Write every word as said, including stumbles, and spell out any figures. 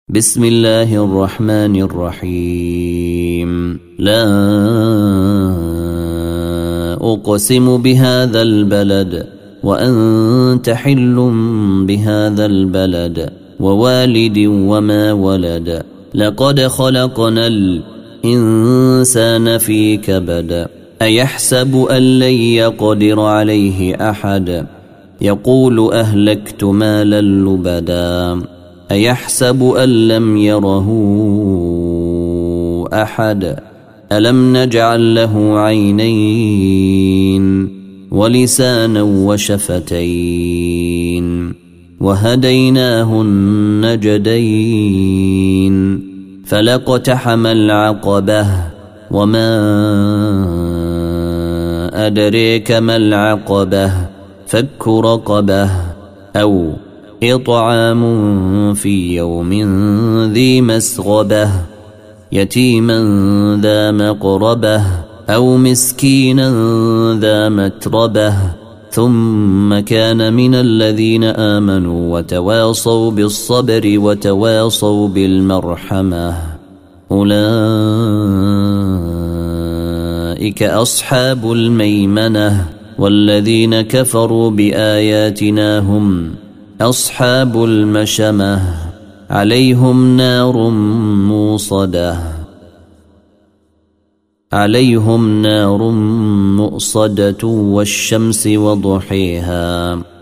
بسم الله الرحمن الرحيم. لا أقسم بهذا البلد وأنت حل بهذا البلد ووالد وما ولد. لقد خلقنا الإنسان في كبد. أيحسب أن لن يقدر عليه أحد. يقول أهلكت مالا لبدا. أيحسب أن لم يره أحد. ألم نجعل له عينين ولسانا وشفتين وهديناه النجدين. فلاقتحم العقبة وما أدريك ما العقبة. فك رقبة أو إطعام في يوم ذي مسغبة. يتيما ذا مقربة أو مسكينا ذا متربة. ثم كان من الذين آمنوا وتواصوا بالصبر وتواصوا بالمرحمة. أولئك أصحاب الميمنة. والذين كفروا بآياتنا هم أصحاب المشأمة. عليهم نار موصدة عليهم نار مؤصدة والشمس وضحيها.